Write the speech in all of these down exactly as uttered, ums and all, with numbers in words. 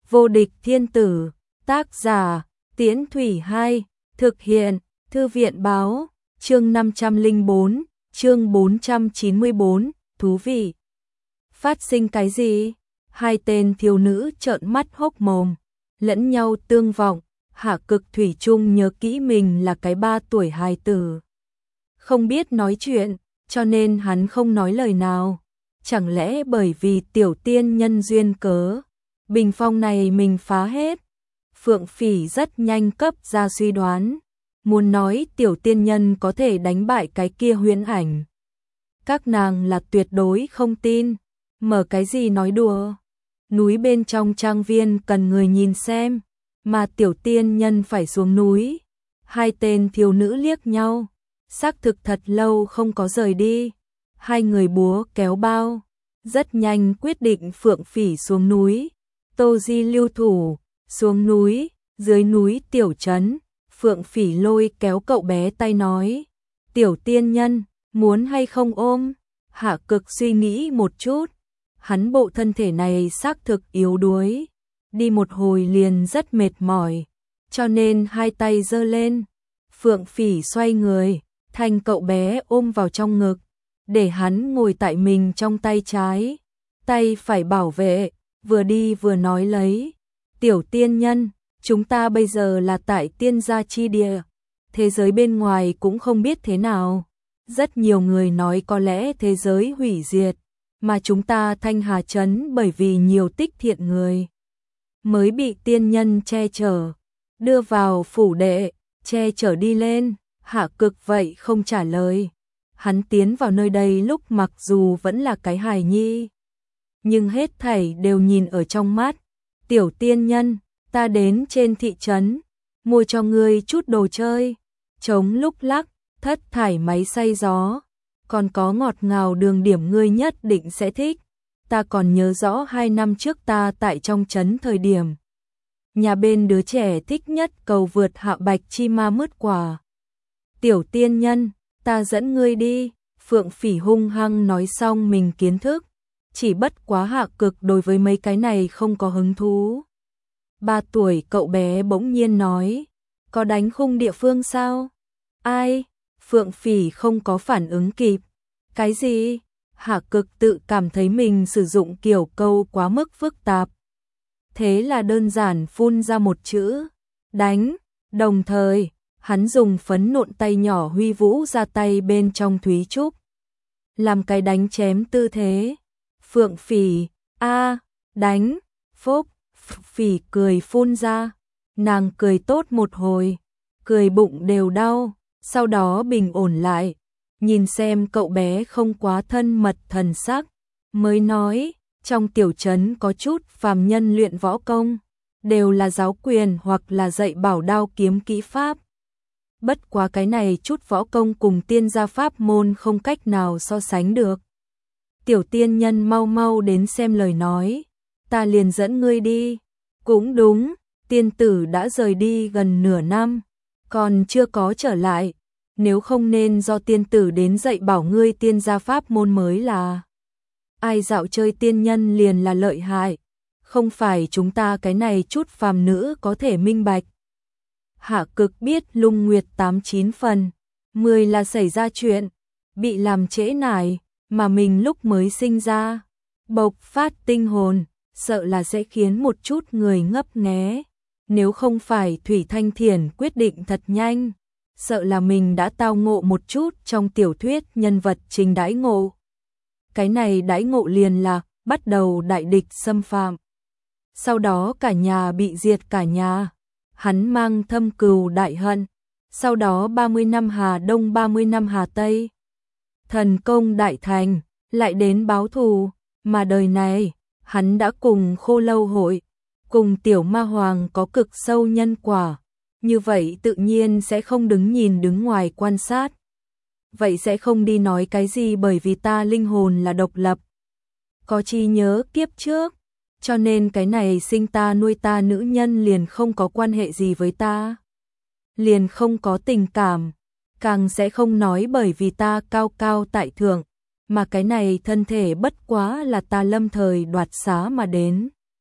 Vô địch thiên tử, tác giả, Tiễn Thủy Hai, thực hiện, Thư viện báo, chương năm trăm lẻ bốn, chương bốn trăm chín mươi bốn, thú vị. Phát sinh cái gì? Hai tên thiếu nữ trợn mắt hốc mồm, lẫn nhau tương vọng, Hạ Cực thủy chung nhớ kỹ mình là cái ba tuổi hài tử. Không biết nói chuyện, cho nên hắn không nói lời nào. Chẳng lẽ bởi vì tiểu tiên nhân duyên cớ, bình phong này mình phá hết? Phượng Phỉ rất nhanh cấp ra suy đoán, muốn nói tiểu tiên nhân có thể đánh bại cái kia huyễn ảnh. Các nàng là tuyệt đối không tin, mở cái gì nói đùa. Núi bên trong trang viên cần người nhìn xem, mà tiểu tiên nhân phải xuống núi. Hai tên thiếu nữ liếc nhau, xác thực thật lâu không có rời đi. Hai người búa kéo bao, rất nhanh quyết định Phượng Phỉ xuống núi. Tô Di lưu thủ, xuống núi, dưới núi tiểu trấn. Phượng Phỉ lôi kéo cậu bé tay nói, tiểu tiên nhân, muốn hay không ôm? Hạ Cực suy nghĩ một chút, hắn bộ thân thể này xác thực yếu đuối, đi một hồi liền rất mệt mỏi, cho nên hai tay giơ lên. Phượng Phỉ xoay người, thành cậu bé ôm vào trong ngực, để hắn ngồi tại mình trong tay trái, tay phải bảo vệ, vừa đi vừa nói lấy, tiểu tiên nhân, chúng ta bây giờ là tại tiên gia chi địa, thế giới bên ngoài cũng không biết thế nào. Rất nhiều người nói có lẽ thế giới hủy diệt, mà chúng ta Thanh Hà Trấn bởi vì nhiều tích thiện người, mới bị tiên nhân che chở, đưa vào phủ đệ, che chở đi lên. Hạ Cực vậy không trả lời. Hắn tiến vào nơi đây lúc mặc dù vẫn là cái hài nhi, nhưng hết thảy đều nhìn ở trong mắt. Tiểu tiên nhân, ta đến trên thị trấn, mua cho ngươi chút đồ chơi, chống lúc lắc, thất thải máy xay gió, còn có ngọt ngào đường điểm ngươi nhất định sẽ thích. Ta còn nhớ rõ hai năm trước ta tại trong trấn thời điểm, nhà bên đứa trẻ thích nhất cầu vượt hạ bạch chi ma mứt quả. Tiểu tiên nhân, ta dẫn ngươi đi. Phượng Phỉ hung hăng nói xong mình kiến thức, chỉ bất quá Hạ Cực đối với mấy cái này không có hứng thú. Ba tuổi cậu bé bỗng nhiên nói, có đánh khung địa phương sao? Ai? Phượng Phỉ không có phản ứng kịp. Cái gì? Hạ Cực tự cảm thấy mình sử dụng kiểu câu quá mức phức tạp, thế là đơn giản phun ra một chữ, đánh. Đồng thời hắn dùng phấn nộn tay nhỏ huy vũ ra tay bên trong thúy trúc, làm cái đánh chém tư thế. Phượng Phỉ, a, đánh, phốc. Phỉ cười phun ra, nàng cười tốt một hồi, cười bụng đều đau, sau đó bình ổn lại, nhìn xem cậu bé không quá thân mật thần sắc, mới nói, trong tiểu trấn có chút phàm nhân luyện võ công, đều là giáo quyền hoặc là dạy bảo đao kiếm kỹ pháp. Bất quá cái này chút võ công cùng tiên gia pháp môn không cách nào so sánh được. Tiểu tiên nhân mau mau đến xem lời nói, ta liền dẫn ngươi đi. Cũng đúng, tiên tử đã rời đi gần nửa năm, còn chưa có trở lại, nếu không nên do tiên tử đến dạy bảo ngươi tiên gia pháp môn mới là. Ai dạo chơi tiên nhân liền là lợi hại, không phải chúng ta cái này chút phàm nữ có thể minh bạch. Hạ Cực biết Lung Nguyệt tám chín phần, mười là xảy ra chuyện, bị làm trễ nải, mà mình lúc mới sinh ra, bộc phát tinh hồn, sợ là sẽ khiến một chút người ngấp nghé. Nếu không phải Thủy Thanh Thiển quyết định thật nhanh, sợ là mình đã tao ngộ một chút trong tiểu thuyết nhân vật chính đãi ngộ. Cái này đãi ngộ liền là bắt đầu đại địch xâm phạm, sau đó cả nhà bị diệt cả nhà. Hắn mang thâm cừu đại hận, sau đó ba mươi năm Hà Đông ba mươi năm Hà Tây, thần công đại thành, lại đến báo thù. Mà đời này, hắn đã cùng Khô Lâu Hội, cùng Tiểu Ma Hoàng có cực sâu nhân quả, như vậy tự nhiên sẽ không đứng nhìn đứng ngoài quan sát. Vậy sẽ không đi nói cái gì bởi vì ta linh hồn là độc lập, có trí nhớ kiếp trước, cho nên cái này sinh ta nuôi ta nữ nhân liền không có quan hệ gì với ta, liền không có tình cảm, càng sẽ không nói bởi vì ta cao cao tại thượng, mà cái này thân thể bất quá là ta lâm thời đoạt xá mà đến.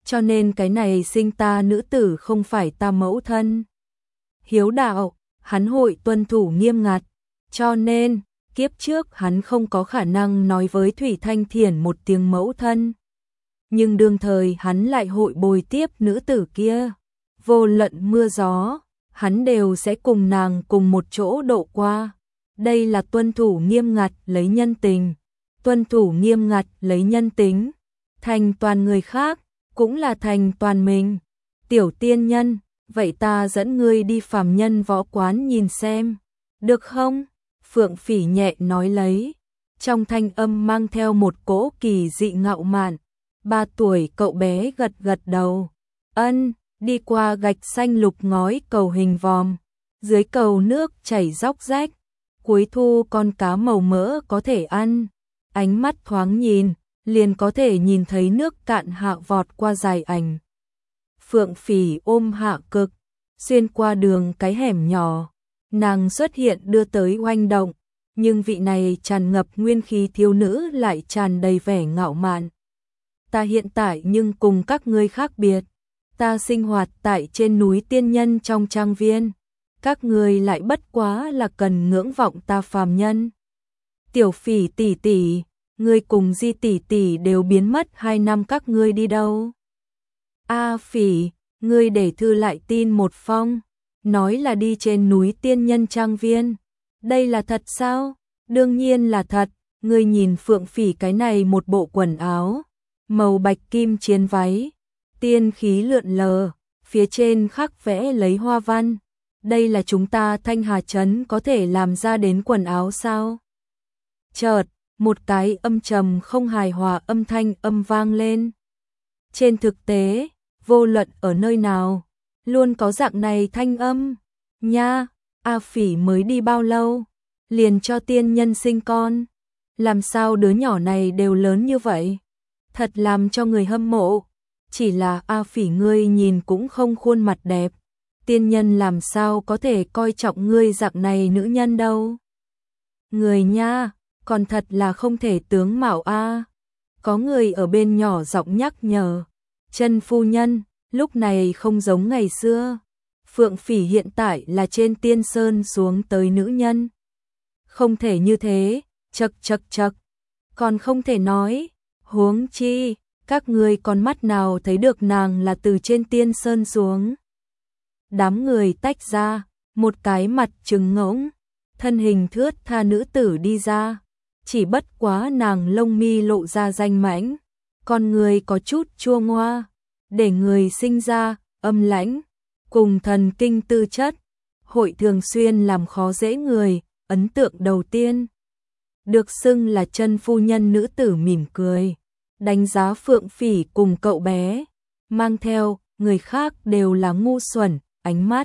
cho nên cái này sinh ta nữ tử không phải ta mẫu thân. Hiếu đạo, hắn hội tuân thủ nghiêm ngặt, cho nên kiếp trước hắn không có khả năng nói với Thủy Thanh Thiển một tiếng mẫu thân. Nhưng đương thời hắn lại hội bồi tiếp nữ tử kia, vô luận mưa gió, hắn đều sẽ cùng nàng cùng một chỗ độ qua. Đây là tuân thủ nghiêm ngặt lấy nhân tình, tuân thủ nghiêm ngặt lấy nhân tính, thành toàn người khác, cũng là thành toàn mình. Tiểu tiên nhân, vậy ta dẫn ngươi đi phàm nhân võ quán nhìn xem, được không? Phượng Phỉ nhẹ nói lấy, trong thanh âm mang theo một cỗ kỳ dị ngạo mạn. Ba tuổi cậu bé gật gật đầu, ân, đi qua gạch xanh lục ngói cầu hình vòm, dưới cầu nước chảy róc rách, cuối thu con cá màu mỡ có thể ăn, ánh mắt thoáng nhìn, liền có thể nhìn thấy nước cạn hạ vọt qua dài ảnh. Phượng Phỉ ôm Hạ Cực, xuyên qua đường cái hẻm nhỏ, nàng xuất hiện đưa tới oanh động, nhưng vị này tràn ngập nguyên khí thiếu nữ lại tràn đầy vẻ ngạo mạn. Ta hiện tại nhưng cùng các ngươi khác biệt, ta sinh hoạt tại trên núi tiên nhân trong trang viên, các ngươi lại bất quá là cần ngưỡng vọng ta phàm nhân. Tiểu Phỉ tỷ tỷ, ngươi cùng Di tỷ tỷ đều biến mất hai năm, các ngươi đi đâu? A Phỉ, ngươi để thư lại tin một phong, nói là đi trên núi tiên nhân trang viên. Đây là thật sao? Đương nhiên là thật, ngươi nhìn Phượng Phỉ cái này một bộ quần áo, màu bạch kim chiến váy, tiên khí lượn lờ, phía trên khắc vẽ lấy hoa văn. Đây là chúng ta Thanh Hà Trấn có thể làm ra đến quần áo sao? Chợt, một cái âm trầm không hài hòa âm thanh âm vang lên. Trên thực tế, vô luận ở nơi nào, luôn có dạng này thanh âm. Nha, A Phỉ mới đi bao lâu, liền cho tiên nhân sinh con. Làm sao đứa nhỏ này đều lớn như vậy? Thật làm cho người hâm mộ. Chỉ là A Phỉ ngươi nhìn cũng không khuôn mặt đẹp. Tiên nhân làm sao có thể coi trọng ngươi dạng này nữ nhân đâu. Người nha, còn thật là không thể tướng mạo a. Có người ở bên nhỏ giọng nhắc nhở. Chân phu nhân, lúc này không giống ngày xưa. Phượng Phỉ hiện tại là trên tiên sơn xuống tới nữ nhân. Không thể như thế, chật chật chật. Còn không thể nói, huống chi, các ngươi con mắt nào thấy được nàng là từ trên tiên sơn xuống. Đám người tách ra, một cái mặt trừng ngỗng, thân hình thướt tha nữ tử đi ra, chỉ bất quá nàng lông mi lộ ra danh mãnh, con người có chút chua ngoa, để người sinh ra âm lãnh, cùng thần kinh tư chất, hội thường xuyên làm khó dễ người. Ấn tượng đầu tiên, được xưng là chân phu nhân nữ tử mỉm cười, đánh giá Phượng Phỉ cùng cậu bé, mang theo người khác đều là ngu xuẩn, ánh mắt.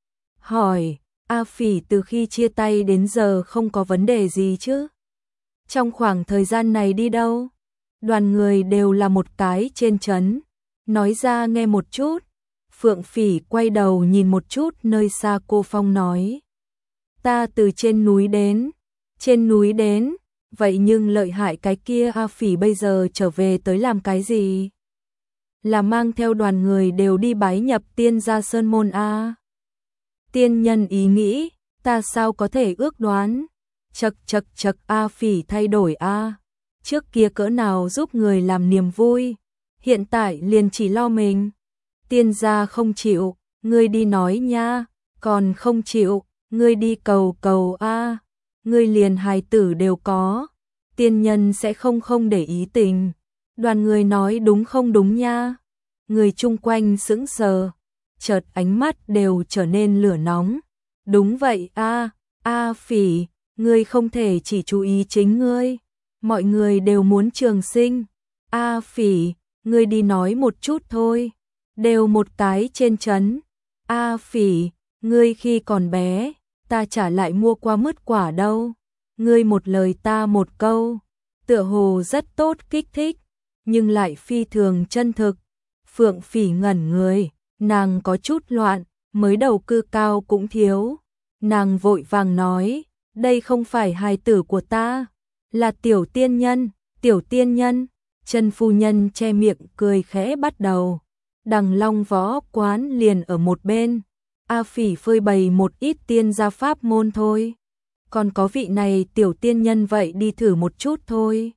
Hỏi, A Phỉ từ khi chia tay đến giờ không có vấn đề gì chứ? Trong khoảng thời gian này đi đâu? Đoàn người đều là một cái trên trấn, nói ra nghe một chút. Phượng Phỉ quay đầu nhìn một chút nơi xa cô Phong nói. Ta từ trên núi đến, trên núi đến, vậy nhưng lợi hại cái kia A Phỉ bây giờ trở về tới làm cái gì? Là mang theo đoàn người đều đi bái nhập tiên gia sơn môn A. Tiên nhân ý nghĩ, ta sao có thể ước đoán? Chật chật chật A Phỉ thay đổi A. Trước kia cỡ nào giúp người làm niềm vui, hiện tại liền chỉ lo mình. Tiên gia không chịu, ngươi đi nói nha, còn không chịu. Ngươi đi cầu cầu a, ngươi liền hài tử đều có, tiên nhân sẽ không không để ý tình. Đoàn người nói đúng không đúng nha. Người chung quanh sững sờ, chợt ánh mắt đều trở nên lửa nóng. Đúng vậy a, A Phỉ, ngươi không thể chỉ chú ý chính ngươi, mọi người đều muốn trường sinh. A Phỉ, ngươi đi nói một chút thôi, đều một cái trên trấn. A Phỉ, ngươi khi còn bé, ta trả lại mua qua mứt quả đâu. Ngươi một lời ta một câu, tựa hồ rất tốt kích thích, nhưng lại phi thường chân thực. Phượng Phỉ ngẩn người, nàng có chút loạn, mới đầu cư cao cũng thiếu. Nàng vội vàng nói, đây không phải hài tử của ta, là tiểu tiên nhân, tiểu tiên nhân. Chân phu nhân che miệng cười khẽ bắt đầu. Đằng Long Võ Quán liền ở một bên. A Phỉ phơi bày một ít tiên gia pháp môn thôi. Còn có vị này tiểu tiên nhân vậy đi thử một chút thôi.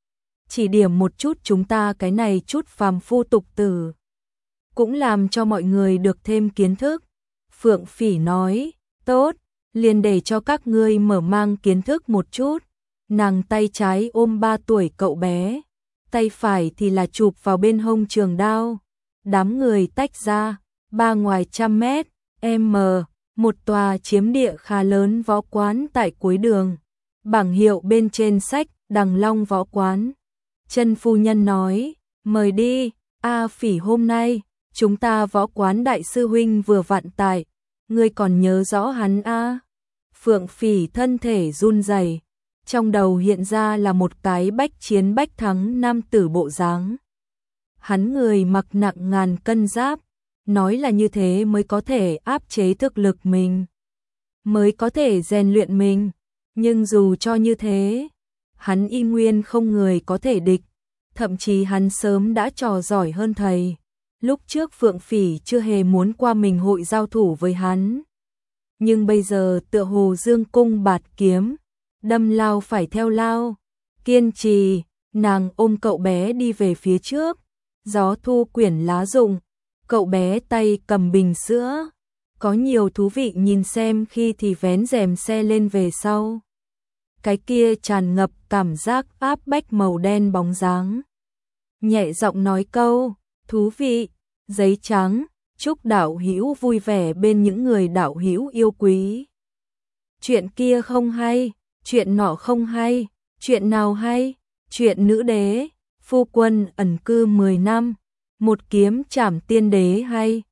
Chỉ điểm một chút chúng ta cái này chút phàm phu tục tử. Cũng làm cho mọi người được thêm kiến thức. Phượng Phỉ nói, tốt, liền để cho các ngươi mở mang kiến thức một chút. Nàng tay trái ôm ba tuổi cậu bé, tay phải thì là chụp vào bên hông trường đao. Đám người tách ra, ba ngoài trăm mét, m, một tòa chiếm địa khá lớn võ quán tại cuối đường. Bảng hiệu bên trên sách Đằng Long Võ Quán. Chân phu nhân nói, mời đi, A Phỉ hôm nay, chúng ta võ quán đại sư huynh vừa vặn tại, ngươi còn nhớ rõ hắn a? Phượng Phỉ thân thể run rẩy, trong đầu hiện ra là một cái bách chiến bách thắng nam tử bộ dáng. Hắn người mặc nặng ngàn cân giáp, nói là như thế mới có thể áp chế thực lực mình, mới có thể rèn luyện mình, nhưng dù cho như thế, hắn y nguyên không người có thể địch, thậm chí hắn sớm đã trò giỏi hơn thầy. Lúc trước Phượng Phỉ chưa hề muốn qua mình hội giao thủ với hắn, nhưng bây giờ tựa hồ dương cung bạt kiếm, đâm lao phải theo lao, kiên trì. Nàng ôm cậu bé đi về phía trước, gió thu quyển lá rụng, cậu bé tay cầm bình sữa, có nhiều thú vị nhìn xem khi thì vén rèm xe lên về sau. Cái kia tràn ngập cảm giác áp bách màu đen bóng dáng. Nhẹ giọng nói câu, thú vị, giấy trắng, chúc đạo hữu vui vẻ bên những người đạo hữu yêu quý. Chuyện kia không hay, chuyện nọ không hay, chuyện nào hay, chuyện nữ đế, phu quân ẩn cư mười năm, một kiếm trảm tiên đế hay.